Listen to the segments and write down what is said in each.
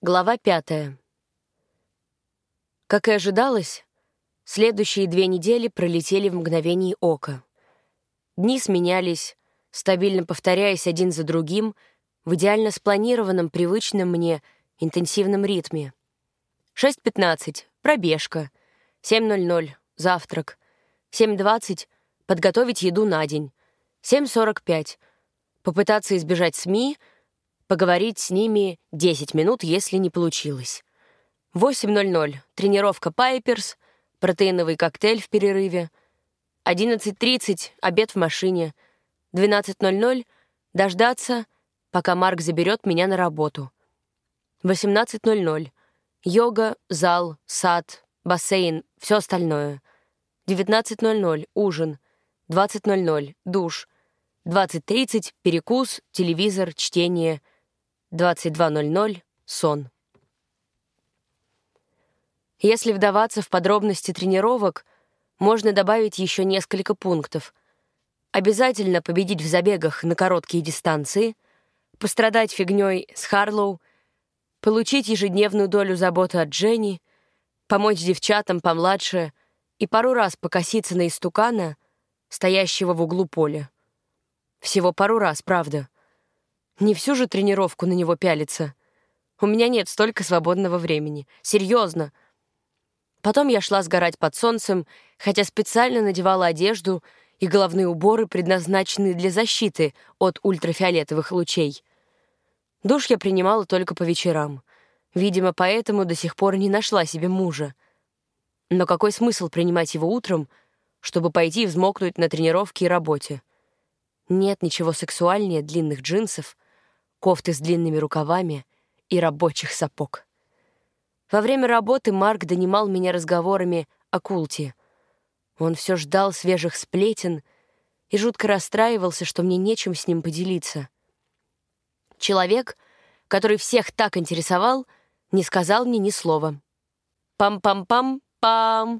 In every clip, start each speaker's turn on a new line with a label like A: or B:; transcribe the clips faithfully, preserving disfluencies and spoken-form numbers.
A: Глава пятая. Как и ожидалось, следующие две недели пролетели в мгновение ока. Дни сменялись, стабильно повторяясь один за другим, в идеально спланированном, привычном мне интенсивном ритме. шесть пятнадцать — пробежка, семь ноль ноль — завтрак, семь двадцать — подготовить еду на день, семь сорок пять — попытаться избежать СМИ, поговорить с ними десять минут, если не получилось. восемь ноль ноль — тренировка Пайперс, протеиновый коктейль в перерыве. одиннадцать тридцать — обед в машине. двенадцать ноль ноль — дождаться, пока Марк заберет меня на работу. восемнадцать ноль ноль — йога, зал, сад, бассейн, все остальное. девятнадцать ноль ноль — ужин. двадцать ноль ноль — душ. двадцать тридцать — перекус, телевизор, чтение. двадцать два ноль ноль — сон. Если вдаваться в подробности тренировок, можно добавить еще несколько пунктов. Обязательно победить в забегах на короткие дистанции, пострадать фигней с Харлоу, получить ежедневную долю заботы от Дженни, помочь девчатам помладше и пару раз покоситься на истукана, стоящего в углу поля. Всего пару раз, правда. Не всю же тренировку на него пялиться. У меня нет столько свободного времени. Серьезно. Потом я шла сгорать под солнцем, хотя специально надевала одежду и головные уборы, предназначенные для защиты от ультрафиолетовых лучей. Душ я принимала только по вечерам. Видимо, поэтому до сих пор не нашла себе мужа. Но какой смысл принимать его утром, чтобы пойти взмокнуть на тренировке и работе? Нет ничего сексуальнее длинных джинсов, кофты с длинными рукавами и рабочих сапог. Во время работы Марк донимал меня разговорами о культе. Он все ждал свежих сплетен и жутко расстраивался, что мне нечем с ним поделиться. Человек, который всех так интересовал, не сказал мне ни слова. Пам-пам-пам-пам.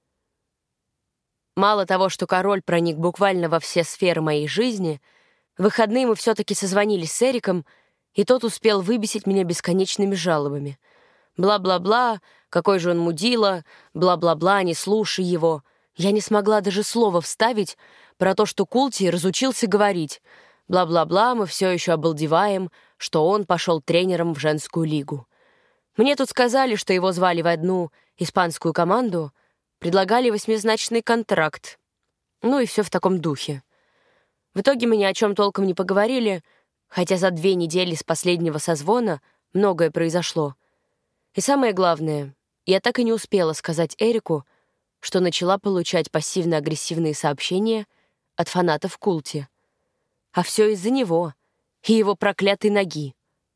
A: Мало того, что король проник буквально во все сферы моей жизни, в выходные мы все-таки созвонились с Эриком, и тот успел выбесить меня бесконечными жалобами. Бла-бла-бла, какой же он мудила, бла-бла-бла, не слушай его. Я не смогла даже слова вставить про то, что Култи разучился говорить. Бла-бла-бла, мы все еще обалдеваем, что он пошел тренером в женскую лигу. Мне тут сказали, что его звали в одну испанскую команду, предлагали восьмизначный контракт. Ну и все в таком духе. В итоге мы ни о чем толком не поговорили, хотя за две недели с последнего созвона многое произошло. И самое главное, я так и не успела сказать Эрику, что начала получать пассивно-агрессивные сообщения от фанатов Култи. А все из-за него и его проклятой ноги.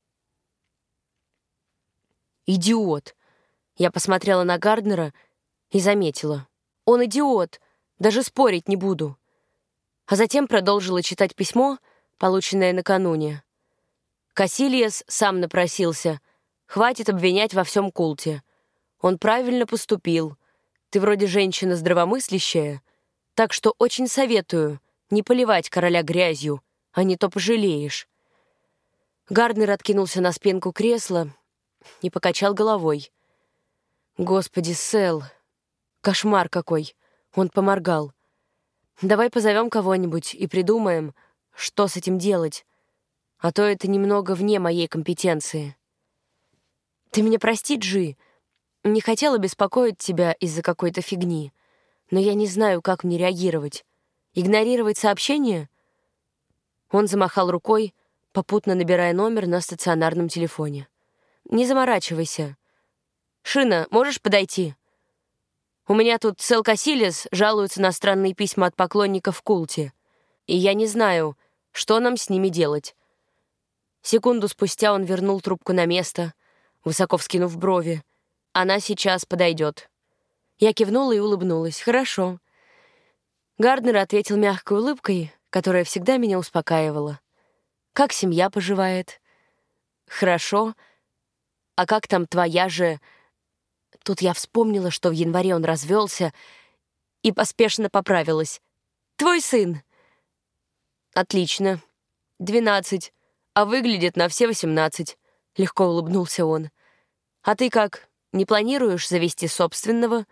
A: «Идиот!» Я посмотрела на Гарднера и заметила. «Он идиот! Даже спорить не буду!» А затем продолжила читать письмо, полученное накануне. Кассилиас сам напросился. Хватит обвинять во всем Култе. Он правильно поступил. Ты вроде женщина здравомыслящая, так что очень советую не поливать короля грязью, а не то пожалеешь. Гарднер откинулся на спинку кресла и покачал головой. Господи, Сэл, кошмар какой. Он поморгал. Давай позовем кого-нибудь и придумаем, что с этим делать, а то это немного вне моей компетенции. Ты меня прости, Джи. Не хотела беспокоить тебя из-за какой-то фигни, но я не знаю, как мне реагировать. Игнорировать сообщение? Он замахал рукой, попутно набирая номер на стационарном телефоне. Не заморачивайся. Шина, можешь подойти? У меня тут Сэл Кассилиас жалуется на странные письма от поклонников в Култе, и я не знаю, что нам с ними делать. Секунду спустя он вернул трубку на место, высоко вскинув брови. Она сейчас подойдет. Я кивнула и улыбнулась. Хорошо. Гарднер ответил мягкой улыбкой, которая всегда меня успокаивала. Как семья поживает? Хорошо. А как там твоя же... Тут я вспомнила, что в январе он развелся, и поспешно поправилась. Твой сын. Отлично. Двенадцать. А выглядит на все восемнадцать. Легко улыбнулся он. А ты как, не планируешь завести собственного?»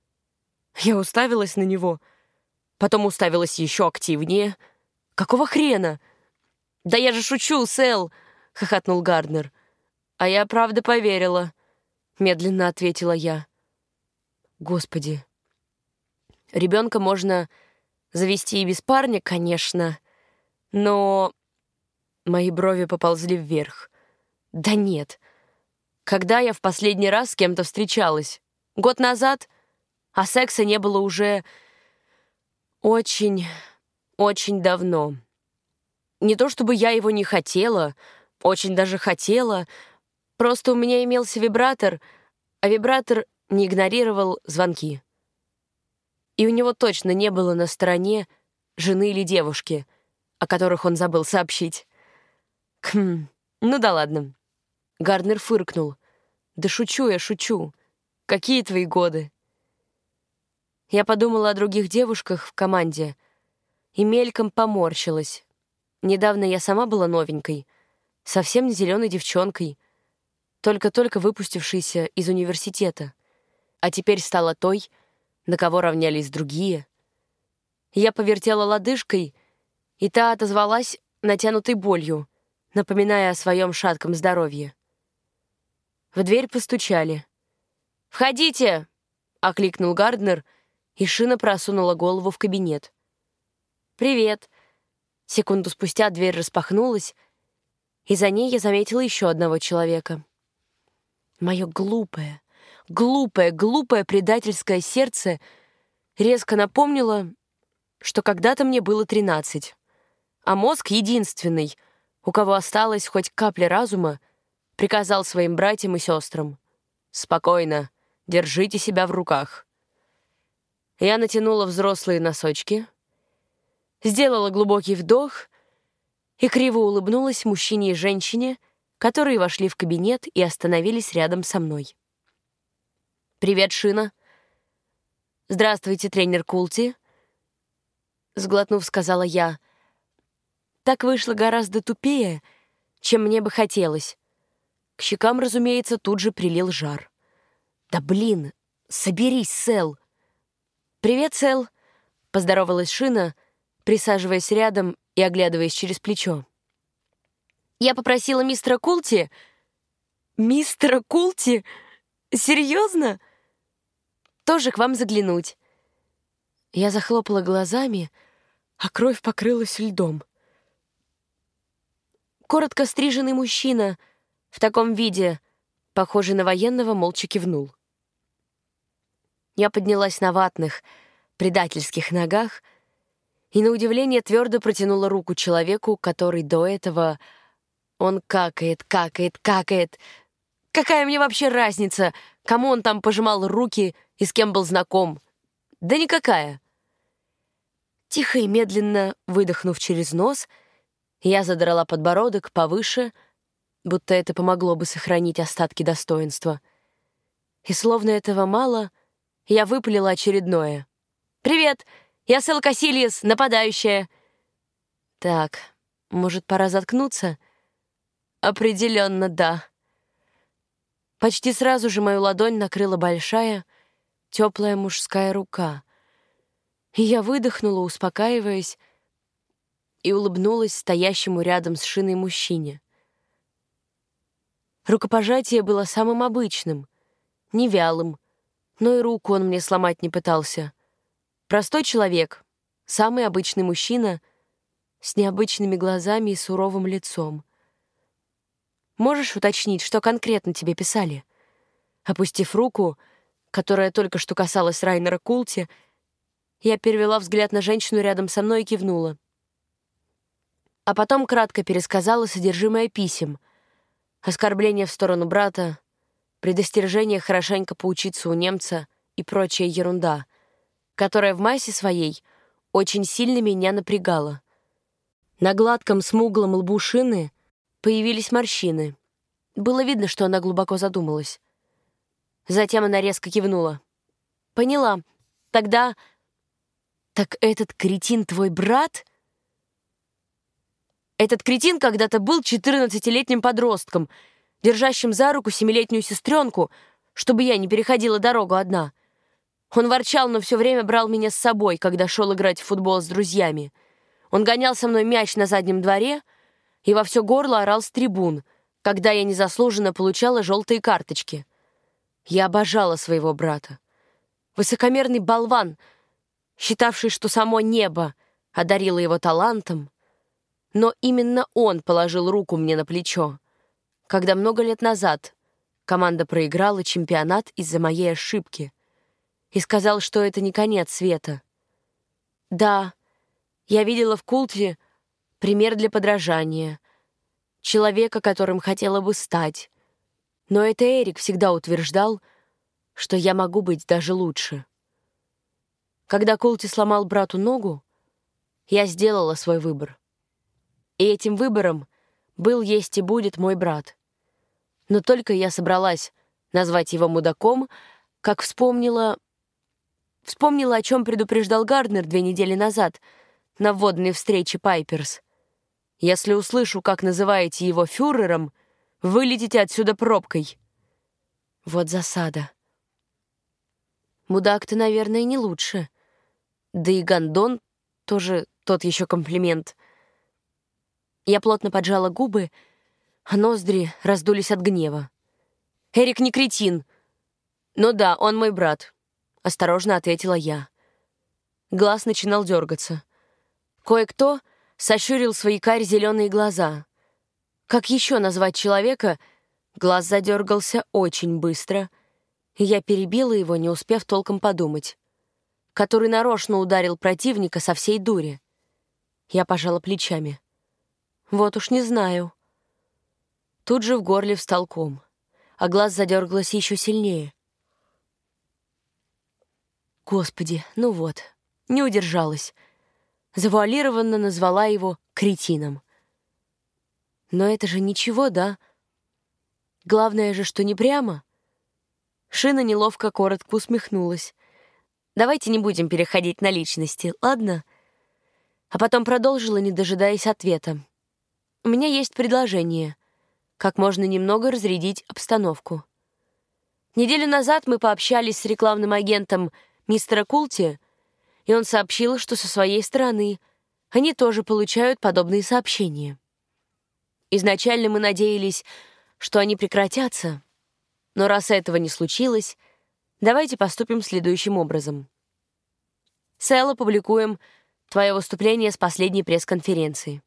A: Я уставилась на него, потом уставилась еще активнее. «Какого хрена?» «Да я же шучу, Сэл!» — хохотнул Гарднер. «А я правда поверила», — медленно ответила я. «Господи, ребенка можно завести и без парня, конечно, но...» Мои брови поползли вверх. «Да нет. Когда я в последний раз с кем-то встречалась? Год назад? А секса не было уже очень, очень давно. Не то чтобы я его не хотела, очень даже хотела, просто у меня имелся вибратор, а вибратор не игнорировал звонки. И у него точно не было на стороне жены или девушки, о которых он забыл сообщить. Хм, ну да ладно». Гарднер фыркнул. «Да шучу я, шучу. Какие твои годы?» Я подумала о других девушках в команде и мельком поморщилась. Недавно я сама была новенькой, совсем не зеленой девчонкой, только-только выпустившейся из университета, а теперь стала той, на кого равнялись другие. Я повертела лодыжкой, и та отозвалась натянутой болью, напоминая о своем шатком здоровье. В дверь постучали. «Входите!» — окликнул Гарднер, и Шина просунула голову в кабинет. «Привет!» Секунду спустя дверь распахнулась, и за ней я заметила еще одного человека. Мое глупое, глупое, глупое предательское сердце резко напомнило, что когда-то мне было тринадцать, а мозг единственный, у кого осталась хоть капля разума, приказал своим братьям и сестрам: «Спокойно, держите себя в руках». Я натянула взрослые носочки, сделала глубокий вдох и криво улыбнулась мужчине и женщине, которые вошли в кабинет и остановились рядом со мной. «Привет, Шина». «Здравствуйте, тренер Култи», — сглотнув, сказала я. Так вышло гораздо тупее, чем мне бы хотелось. К щекам, разумеется, тут же прилил жар. «Да блин, соберись, Сэл!» «Привет, Сэл!» — поздоровалась Шина, присаживаясь рядом и оглядываясь через плечо. «Я попросила мистера Култи...» «Мистера Култи? Серьезно?» «Тоже к вам заглянуть». Я захлопала глазами, а кровь покрылась льдом. Коротко стриженный мужчина в таком виде, похожий на военного, молча кивнул. Я поднялась на ватных, предательских ногах и, на удивление, твердо протянула руку человеку, который до этого... Он какает, какает, какает. Какая мне вообще разница, кому он там пожимал руки и с кем был знаком? Да никакая. Тихо и медленно выдохнув через нос, я задрала подбородок повыше, будто это помогло бы сохранить остатки достоинства. И словно этого мало, я выпалила очередное. «Привет! Я Сэл Касильяс, нападающая!» Так, может, пора заткнуться? Определенно, да. Почти сразу же мою ладонь накрыла большая, теплая мужская рука. И я выдохнула, успокаиваясь, и улыбнулась стоящему рядом с Шиной мужчине. Рукопожатие было самым обычным, не вялым, но и руку он мне сломать не пытался. Простой человек, самый обычный мужчина с необычными глазами и суровым лицом. «Можешь уточнить, что конкретно тебе писали?» Опустив руку, которая только что касалась Райнера Култи, я перевела взгляд на женщину рядом со мной и кивнула. А потом кратко пересказала содержимое писем. Оскорбления в сторону брата, предостережение хорошенько поучиться у немца и прочая ерунда, которая в массе своей очень сильно меня напрягала. На гладком смуглом лбу Шины появились морщины. Было видно, что она глубоко задумалась. Затем она резко кивнула. «Поняла. Тогда... Так этот кретин твой брат?» «Этот кретин когда-то был четырнадцатилетним подростком. держащим за руку семилетнюю сестренку, чтобы я не переходила дорогу одна. Он ворчал, но все время брал меня с собой, когда шел играть в футбол с друзьями. Он гонял со мной мяч на заднем дворе и во все горло орал с трибун, когда я незаслуженно получала желтые карточки. Я обожала своего брата. Высокомерный болван, считавший, что само небо одарило его талантом, но именно он положил руку мне на плечо, когда много лет назад команда проиграла чемпионат из-за моей ошибки, и сказал, что это не конец света. Да, я видела в Култе пример для подражания, человека, которым хотела бы стать, но это Эрик всегда утверждал, что я могу быть даже лучше. Когда Култи сломал брату ногу, я сделала свой выбор. И этим выбором был, есть и будет мой брат. Но только я собралась назвать его мудаком, как вспомнила... Вспомнила, о чем предупреждал Гарднер две недели назад на вводной встрече Пайперс. Если услышу, как называете его фюрером, вылетите отсюда пробкой. Вот засада. Мудак-то, наверное, не лучше. Да и гондон тоже тот еще комплимент. Я плотно поджала губы, а ноздри раздулись от гнева. «Эрик не кретин!» «Ну да, он мой брат», — осторожно ответила я. Глаз начинал дергаться. Кое-кто сощурил свои карь-зеленые глаза. Как еще назвать человека? Глаз задергался очень быстро, и я перебила его, не успев толком подумать. Который нарочно ударил противника со всей дури. Я пожала плечами. Вот уж не знаю. Тут же в горле встал ком, а глаз задергалось еще сильнее. Господи, ну вот, не удержалась. Завуалированно назвала его кретином. Но это же ничего, да? Главное же, что не прямо. Шина неловко коротко усмехнулась. Давайте не будем переходить на личности, ладно? А потом продолжила, не дожидаясь ответа. У меня есть предложение. Как можно немного разрядить обстановку. Неделю назад мы пообщались с рекламным агентом мистера Култи, и он сообщил, что со своей стороны они тоже получают подобные сообщения. Изначально мы надеялись, что они прекратятся, но раз этого не случилось, давайте поступим следующим образом. Сэл, опубликуем твое выступление с последней пресс-конференции.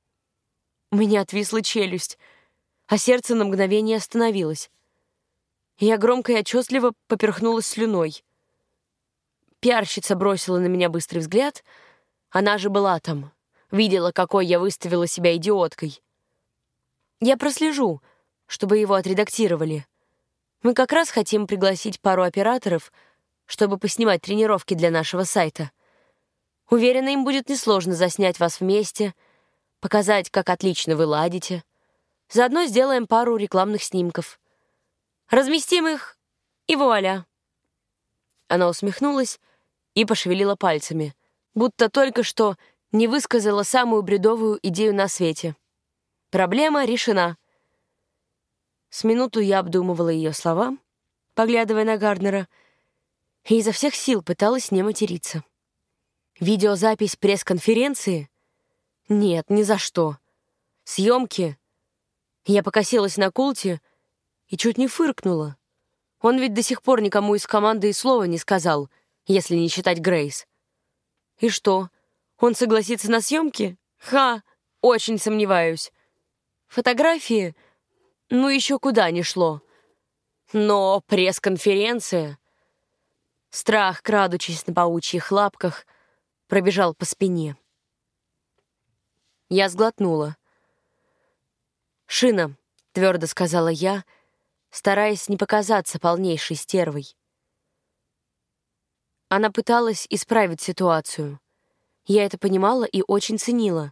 A: У меня отвисла челюсть, а сердце на мгновение остановилось. Я громко и отчетливо поперхнулась слюной. Пиарщица бросила на меня быстрый взгляд. Она же была там. Видела, какой я выставила себя идиоткой. Я прослежу, чтобы его отредактировали. Мы как раз хотим пригласить пару операторов, чтобы поснимать тренировки для нашего сайта. Уверена, им будет несложно заснять вас вместе, показать, как отлично вы ладите. Заодно сделаем пару рекламных снимков. Разместим их, и вуаля. Она усмехнулась и пошевелила пальцами, будто только что не высказала самую бредовую идею на свете. Проблема решена. С минуту я обдумывала ее слова, поглядывая на Гарднера, и изо всех сил пыталась не материться. Видеозапись пресс-конференции? Нет, ни за что. Съемки? Я покосилась на Култи и чуть не фыркнула. Он ведь до сих пор никому из команды и слова не сказал, если не считать Грейс. И что, он согласится на съемки? Ха, очень сомневаюсь. Фотографии? Ну, еще куда ни шло. Но пресс-конференция... Страх, крадучись на паучьих лапках, пробежал по спине. Я сглотнула. «Шина», — твердо сказала я, стараясь не показаться полнейшей стервой. Она пыталась исправить ситуацию. Я это понимала и очень ценила.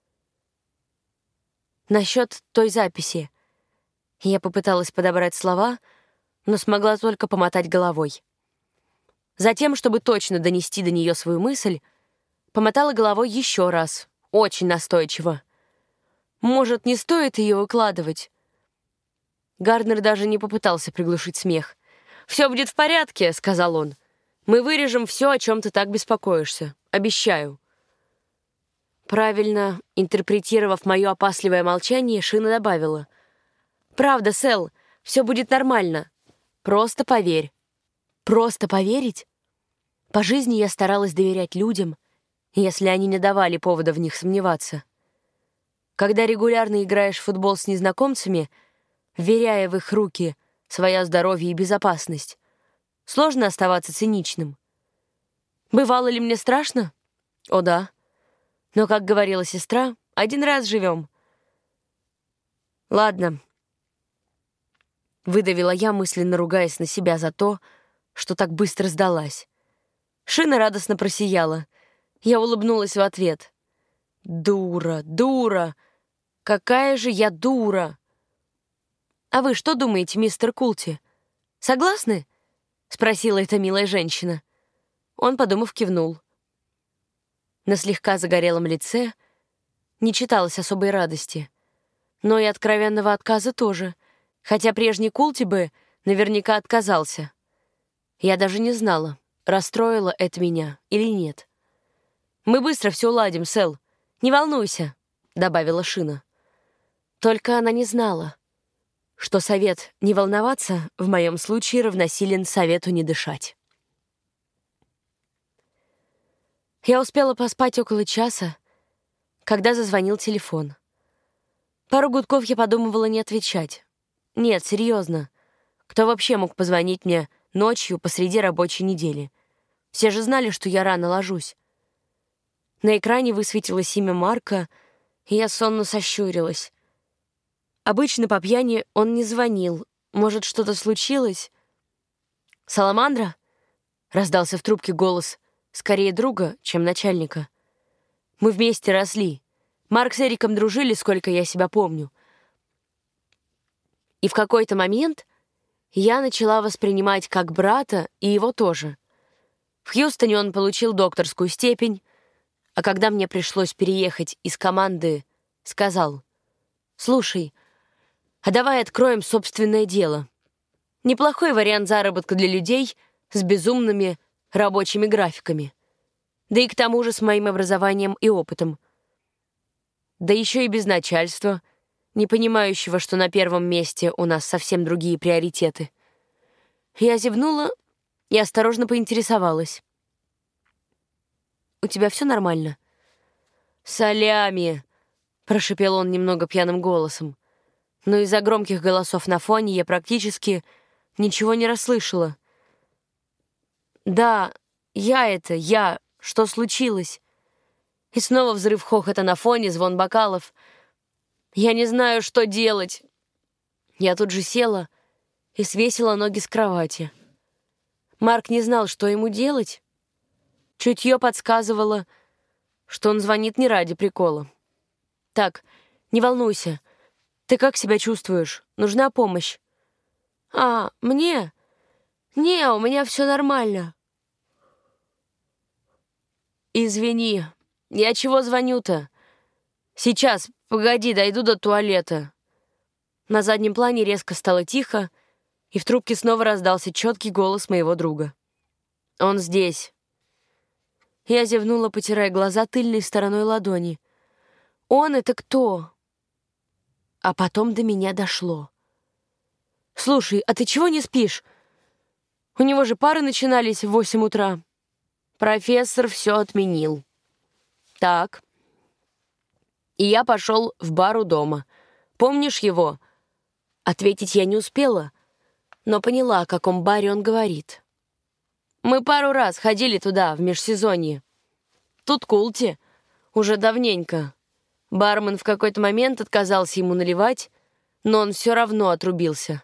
A: Насчет той записи. Я попыталась подобрать слова, но смогла только помотать головой. Затем, чтобы точно донести до нее свою мысль, помотала головой еще раз, очень настойчиво. Может, не стоит ее выкладывать? Гарднер даже не попытался приглушить смех. «Все будет в порядке», — сказал он. «Мы вырежем все, о чем ты так беспокоишься. Обещаю». Правильно интерпретировав мое опасливое молчание, Шина добавила. «Правда, Сэл, все будет нормально. Просто поверь». «Просто поверить?» По жизни я старалась доверять людям, если они не давали повода в них сомневаться. Когда регулярно играешь в футбол с незнакомцами, вверяя в их руки свое здоровье и безопасность, сложно оставаться циничным. Бывало ли мне страшно? О да. Но, как говорила сестра, один раз живем. Ладно. Выдавила я, мысленно ругаясь на себя за то, что так быстро сдалась. Шина радостно просияла. Я улыбнулась в ответ. Дура, дура! Какая же я дура! А вы что думаете, мистер Култи? Согласны? Спросила эта милая женщина. Он, подумав, кивнул. На слегка загорелом лице не читалось особой радости, но и откровенного отказа тоже, хотя прежний Култи бы наверняка отказался. Я даже не знала, расстроило это меня или нет. «Мы быстро все уладим, Сэл. Не волнуйся», — добавила Шина. Только она не знала, что совет не волноваться в моем случае равносилен совету не дышать. Я успела поспать около часа, когда зазвонил телефон. Пару гудков я подумывала не отвечать. Нет, серьезно. Кто вообще мог позвонить мне ночью посреди рабочей недели? Все же знали, что я рано ложусь. На экране высветилось имя Марка, и я сонно сощурилась. Обычно по пьяни он не звонил. Может, что-то случилось? «Саламандра?» — раздался в трубке голос, скорее друга, чем начальника. «Мы вместе росли. Марк с Эриком дружили, сколько я себя помню. И в какой-то момент я начала воспринимать как брата и его тоже. В Хьюстоне он получил докторскую степень, а когда мне пришлось переехать из команды, сказал: «Слушай, а давай откроем собственное дело. Неплохой вариант заработка для людей с безумными рабочими графиками. Да и к тому же с моим образованием и опытом. Да еще и без начальства, не понимающего, что на первом месте у нас совсем другие приоритеты». Я зевнула и осторожно поинтересовалась: «У тебя все нормально?» «Салями!» — прошипел он немного пьяным голосом. Но из-за громких голосов на фоне я практически ничего не расслышала. «Да, я это, я. Что случилось?» И снова взрыв хохота на фоне, звон бокалов. «Я не знаю, что делать!» Я тут же села и свесила ноги с кровати. Марк не знал, что ему делать. Чутье подсказывало, что он звонит не ради прикола. «Так, не волнуйся. Ты как себя чувствуешь? Нужна помощь?» «А, мне? Не, у меня все нормально». «Извини, я чего звоню-то? Сейчас, погоди, дойду до туалета». На заднем плане резко стало тихо, и в трубке снова раздался четкий голос моего друга. «Он здесь». Я зевнула, потирая глаза тыльной стороной ладони. «Он — это кто?» А потом до меня дошло. «Слушай, а ты чего не спишь? У него же пары начинались в восемь утра». Профессор все отменил. «Так». И я пошел в бар у дома. «Помнишь его?» Ответить я не успела, но поняла, о каком баре он говорит. Мы пару раз ходили туда, в межсезонье. Тут Култи. Уже давненько. Бармен в какой-то момент отказался ему наливать, но он все равно отрубился.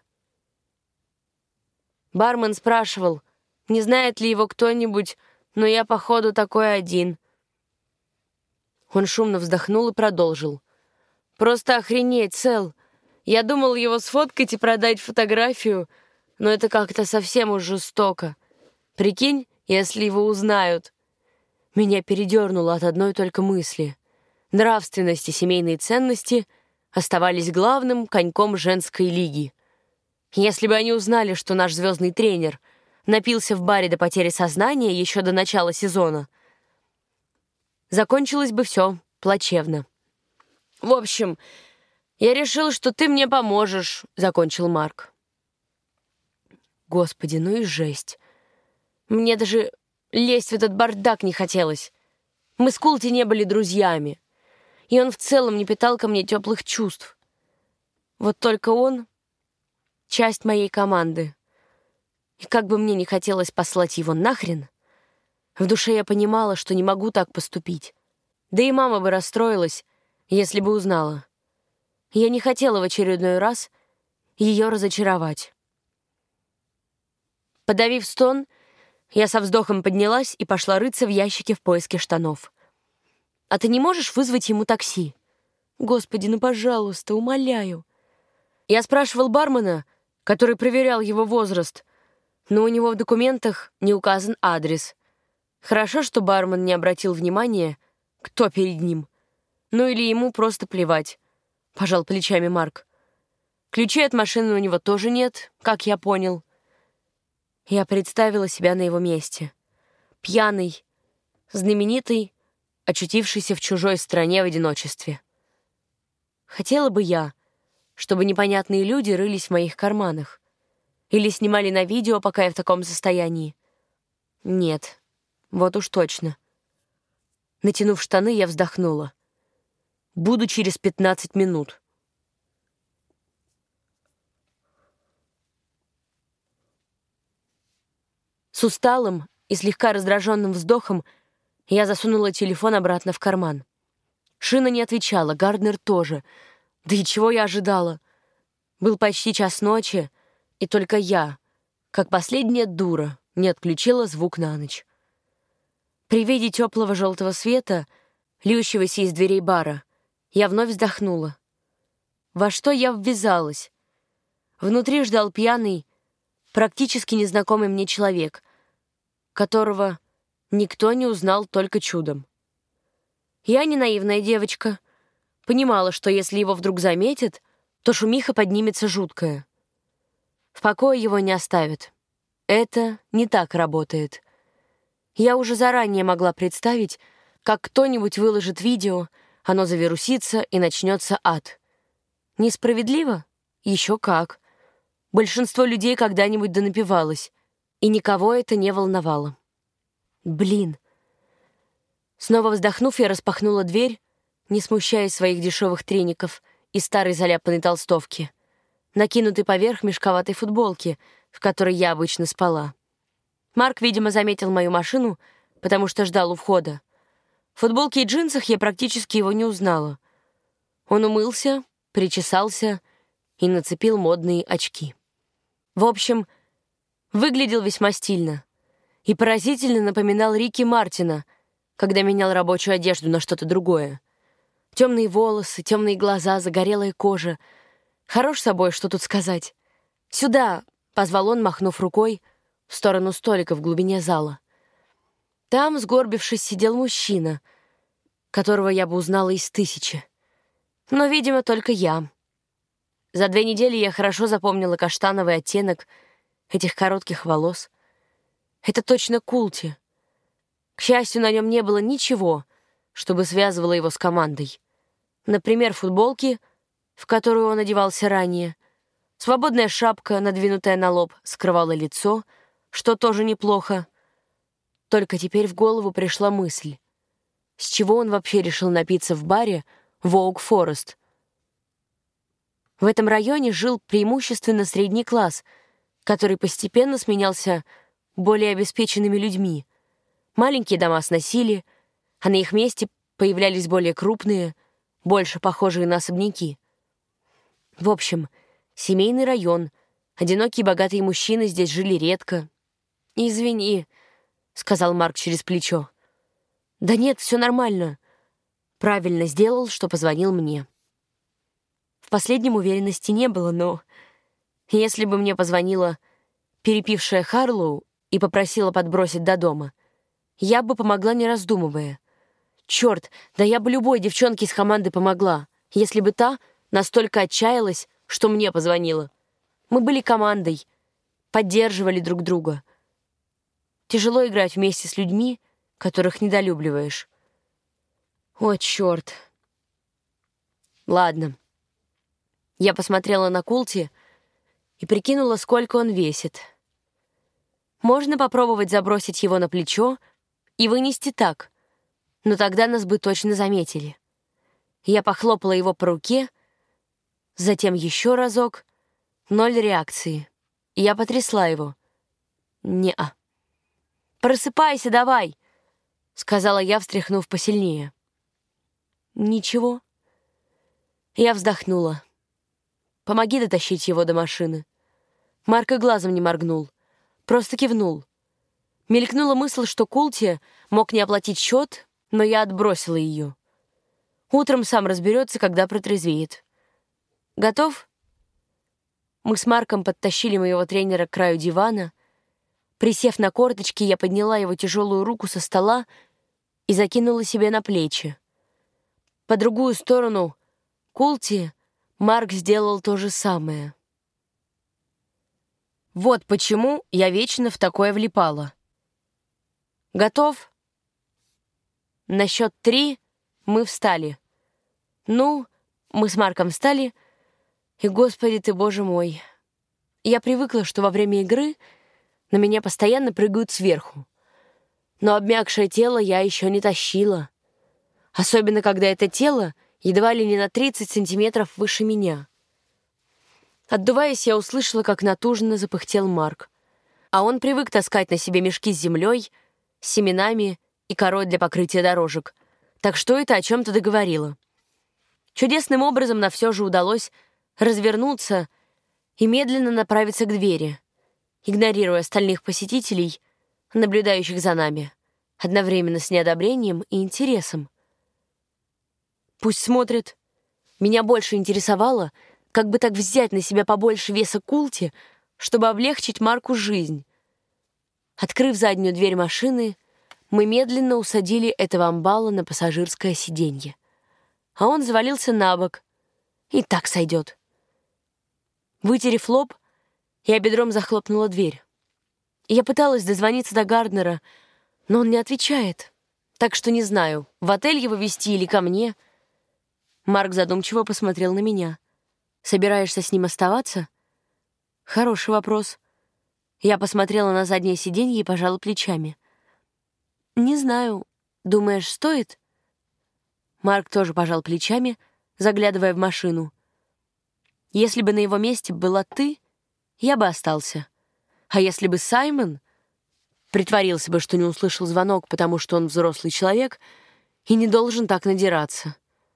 A: Бармен спрашивал, не знает ли его кто-нибудь, но я, походу, такой один. Он шумно вздохнул и продолжил. «Просто охренеть, Сэл. Я думал его сфоткать и продать фотографию, но это как-то совсем уж жестоко. Прикинь, если его узнают». Меня передернуло от одной только мысли. Нравственность и семейные ценности оставались главным коньком женской лиги. Если бы они узнали, что наш звездный тренер напился в баре до потери сознания еще до начала сезона, закончилось бы все плачевно. «В общем, я решил, что ты мне поможешь», — закончил Марк. Господи, ну и жесть. Мне даже лезть в этот бардак не хотелось. Мы с Култи не были друзьями, и он в целом не питал ко мне теплых чувств. Вот только он — часть моей команды. И как бы мне не хотелось послать его нахрен, в душе я понимала, что не могу так поступить. Да и мама бы расстроилась, если бы узнала. Я не хотела в очередной раз ее разочаровать. Подавив стон, я со вздохом поднялась и пошла рыться в ящике в поиске штанов. «А ты не можешь вызвать ему такси? Господи, ну пожалуйста, умоляю». Я спрашивал бармена, который проверял его возраст, но у него в документах не указан адрес. Хорошо, что бармен не обратил внимания, кто перед ним. Ну или ему просто плевать, — пожал плечами Марк. Ключей от машины у него тоже нет, как я понял. Я представила себя на его месте. Пьяный, знаменитый, очутившийся в чужой стране в одиночестве. Хотела бы я, чтобы непонятные люди рылись в моих карманах или снимали на видео, пока я в таком состоянии. Нет, вот уж точно. Натянув штаны, я вздохнула. Буду через пятнадцать минут. С усталым и слегка раздраженным вздохом я засунула телефон обратно в карман. Шина не отвечала, Гарднер тоже. Да и чего я ожидала? Был почти час ночи, и только я, как последняя дура, не отключила звук на ночь. При виде теплого желтого света, льющегося из дверей бара, я вновь вздохнула. Во что я ввязалась? Внутри ждал пьяный, практически незнакомый мне человек, которого никто не узнал только чудом. Я не наивная девочка. Понимала, что если его вдруг заметят, то шумиха поднимется жуткая. В покое его не оставят. Это не так работает. Я уже заранее могла представить, как кто-нибудь выложит видео, оно завирусится и начнется ад. Несправедливо? Еще как. Большинство людей когда-нибудь донапивалось, и никого это не волновало. Блин. Снова вздохнув, я распахнула дверь, не смущая своих дешевых треников и старой заляпанной толстовки, накинутой поверх мешковатой футболки, в которой я обычно спала. Марк, видимо, заметил мою машину, потому что ждал у входа. В футболке и джинсах я практически его не узнала. Он умылся, причесался и нацепил модные очки. В общем, выглядел весьма стильно и поразительно напоминал Рики Мартина, когда менял рабочую одежду на что-то другое. Темные волосы, темные глаза, загорелая кожа. Хорош собой, что тут сказать. «Сюда!» — позвал он, махнув рукой в сторону столика в глубине зала. Там, сгорбившись, сидел мужчина, которого я бы узнала из тысячи. Но, видимо, только я. За две недели я хорошо запомнила каштановый оттенок этих коротких волос. Это точно Култи. К счастью, на нем не было ничего, чтобы связывало его с командой. Например, футболки, в которую он одевался ранее. Свободная шапка, надвинутая на лоб, скрывала лицо, что тоже неплохо. Только теперь в голову пришла мысль. С чего он вообще решил напиться в баре в Оук-Форест? В этом районе жил преимущественно средний класс, который постепенно сменялся более обеспеченными людьми. Маленькие дома сносили, а на их месте появлялись более крупные, больше похожие на особняки. В общем, семейный район, одинокие богатые мужчины здесь жили редко. «Извини», — сказал Марк через плечо. «Да нет, все нормально. Правильно сделал, что позвонил мне». В последнем уверенности не было, но если бы мне позвонила перепившая Харлоу и попросила подбросить до дома, я бы помогла, не раздумывая. Черт, да я бы любой девчонке из команды помогла, если бы та настолько отчаялась, что мне позвонила. Мы были командой, поддерживали друг друга. Тяжело играть вместе с людьми, которых недолюбливаешь. О, черт. Ладно. Я посмотрела на Култи и прикинула, сколько он весит. Можно попробовать забросить его на плечо и вынести так, но тогда нас бы точно заметили. Я похлопала его по руке, затем еще разок. Ноль реакции. Я потрясла его. Не-а. «Просыпайся давай!» — сказала я, встряхнув посильнее. «Ничего». Я вздохнула. «Помоги дотащить его до машины». Марк и глазом не моргнул. Просто кивнул. Мелькнула мысль, что Култи мог не оплатить счет, но я отбросила ее. Утром сам разберется, когда протрезвеет. «Готов?» Мы с Марком подтащили моего тренера к краю дивана. Присев на корточки, я подняла его тяжелую руку со стола и закинула себе на плечи. По другую сторону Култи Марк сделал то же самое. Вот почему я вечно в такое влипала. «Готов?» На счет три мы встали. Ну, мы с Марком встали, и, Господи ты, Боже мой, я привыкла, что во время игры на меня постоянно прыгают сверху. Но обмякшее тело я еще не тащила. Особенно, когда это тело едва ли не на тридцать сантиметров выше меня. Отдуваясь, я услышала, как натужно запыхтел Марк. А он привык таскать на себе мешки с землей, с семенами и корой для покрытия дорожек. Так что это о чем-то договорила. Чудесным образом нам все же удалось развернуться и медленно направиться к двери, игнорируя остальных посетителей, наблюдающих за нами, одновременно с неодобрением и интересом. Пусть смотрят. Меня больше интересовало, как бы так взять на себя побольше веса Култи, чтобы облегчить Марку жизнь. Открыв заднюю дверь машины, мы медленно усадили этого амбала на пассажирское сиденье. А он завалился на бок. И так сойдет. Вытерев лоб, я бедром захлопнула дверь. Я пыталась дозвониться до Гарднера, но он не отвечает. Так что не знаю, в отель его везти или ко мне. Марк задумчиво посмотрел на меня. «Собираешься с ним оставаться?» «Хороший вопрос». Я посмотрела на заднее сиденье и пожала плечами. «Не знаю. Думаешь, стоит?» Марк тоже пожал плечами, заглядывая в машину. «Если бы на его месте была ты, я бы остался. А если бы Саймон притворился бы, что не услышал звонок, потому что он взрослый человек и не должен так надираться?»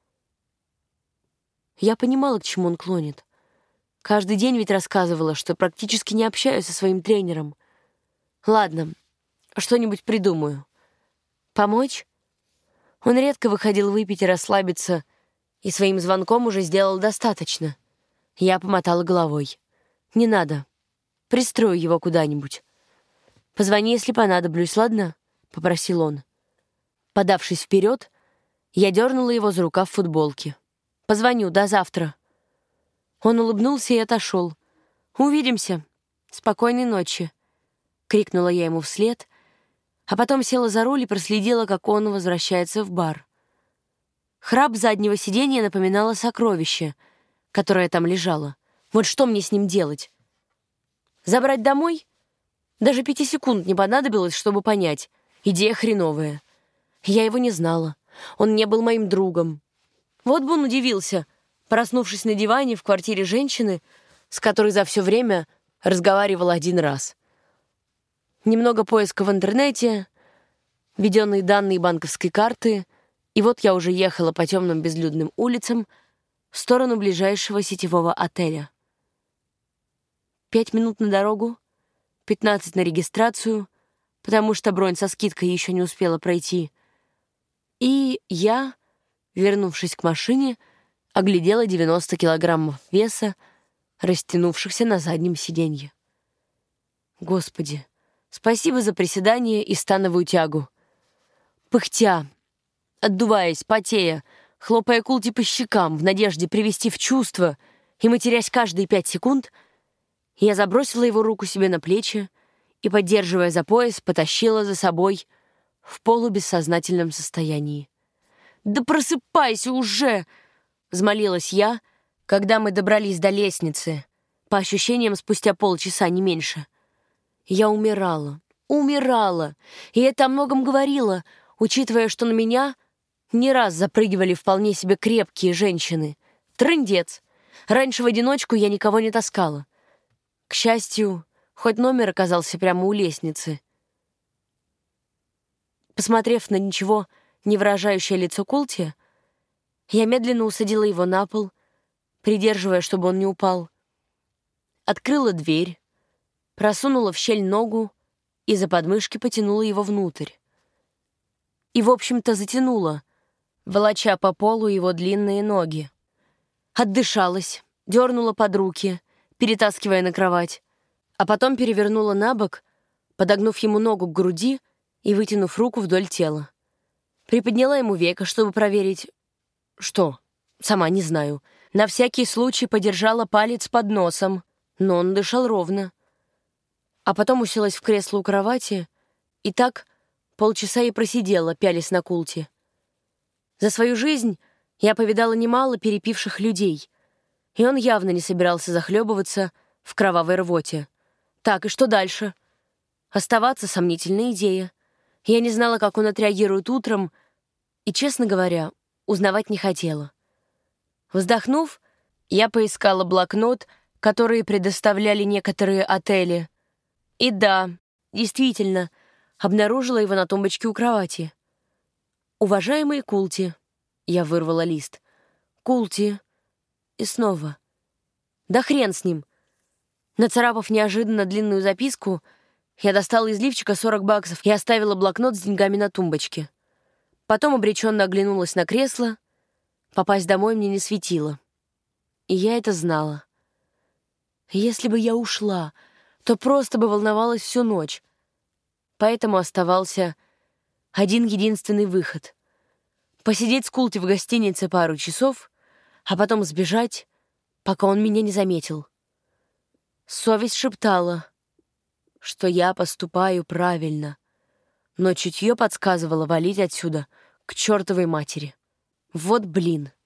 A: Я понимала, к чему он клонит. Каждый день ведь рассказывала, что практически не общаюсь со своим тренером. Ладно, что-нибудь придумаю. Помочь? Он редко выходил выпить и расслабиться, и своим звонком уже сделал достаточно. Я помотала головой. Не надо. Пристрою его куда-нибудь. Позвони, если понадоблюсь, ладно? Попросил он. Подавшись вперед, я дернула его за рукав футболки. Позвоню, до завтра. Он улыбнулся и отошел. Увидимся. Спокойной ночи. Крикнула я ему вслед, а потом села за руль и проследила, как он возвращается в бар. Храп заднего сиденья напоминало сокровище, которое там лежало. Вот что мне с ним делать? Забрать домой? Даже пяти секунд не понадобилось, чтобы понять. Идея хреновая. Я его не знала. Он не был моим другом. Вот бы он удивился, проснувшись на диване в квартире женщины, с которой за все время разговаривал один раз. Немного поиска в интернете, введенные данные банковской карты, и вот я уже ехала по темным безлюдным улицам в сторону ближайшего сетевого отеля. Пять минут на дорогу, пятнадцать на регистрацию, потому что бронь со скидкой еще не успела пройти. И я, вернувшись к машине, оглядела девяносто килограммов веса, растянувшихся на заднем сиденье. Господи, спасибо за приседание и становую тягу. Пыхтя, отдуваясь, потея, хлопая Култи по щекам в надежде привести в чувство и матерясь каждые пять секунд, Я забросила его руку себе на плечи и, поддерживая за пояс, потащила за собой в полубессознательном состоянии. «Да просыпайся уже!» — взмолилась я, когда мы добрались до лестницы, по ощущениям, спустя полчаса, не меньше. Я умирала, умирала, и это о многом говорило, учитывая, что на меня не раз запрыгивали вполне себе крепкие женщины. Трындец! Раньше в одиночку я никого не таскала. К счастью, хоть номер оказался прямо у лестницы. Посмотрев на ничего не выражающее лицо Култи, я медленно усадила его на пол, придерживая, чтобы он не упал. Открыла дверь, просунула в щель ногу и за подмышки потянула его внутрь. И, в общем-то, затянула, волоча по полу его длинные ноги. Отдышалась, дернула под руки, перетаскивая на кровать, а потом перевернула на бок, подогнув ему ногу к груди и вытянув руку вдоль тела. Приподняла ему веко, чтобы проверить... Что? Сама не знаю. На всякий случай подержала палец под носом, но он дышал ровно. А потом уселась в кресло у кровати и так полчаса и просидела, пялясь на Култи. За свою жизнь я повидала немало перепивших людей, и он явно не собирался захлебываться в кровавой рвоте. Так, и что дальше? Оставаться — сомнительная идея. Я не знала, как он отреагирует утром, и, честно говоря, узнавать не хотела. Вздохнув, я поискала блокнот, который предоставляли некоторые отели. И да, действительно, обнаружила его на тумбочке у кровати. «Уважаемые Култи», — я вырвала лист. «Култи». И снова. Да хрен с ним. Нацарапав неожиданно длинную записку, я достала из лифчика сорок баксов и оставила блокнот с деньгами на тумбочке. Потом обреченно оглянулась на кресло. Попасть домой мне не светило. И я это знала. Если бы я ушла, то просто бы волновалась всю ночь. Поэтому оставался один единственный выход — посидеть с Култи в гостинице пару часов, а потом сбежать, пока он меня не заметил. Совесть шептала, что я поступаю правильно, но чутье подсказывало валить отсюда к чертовой матери. Вот блин.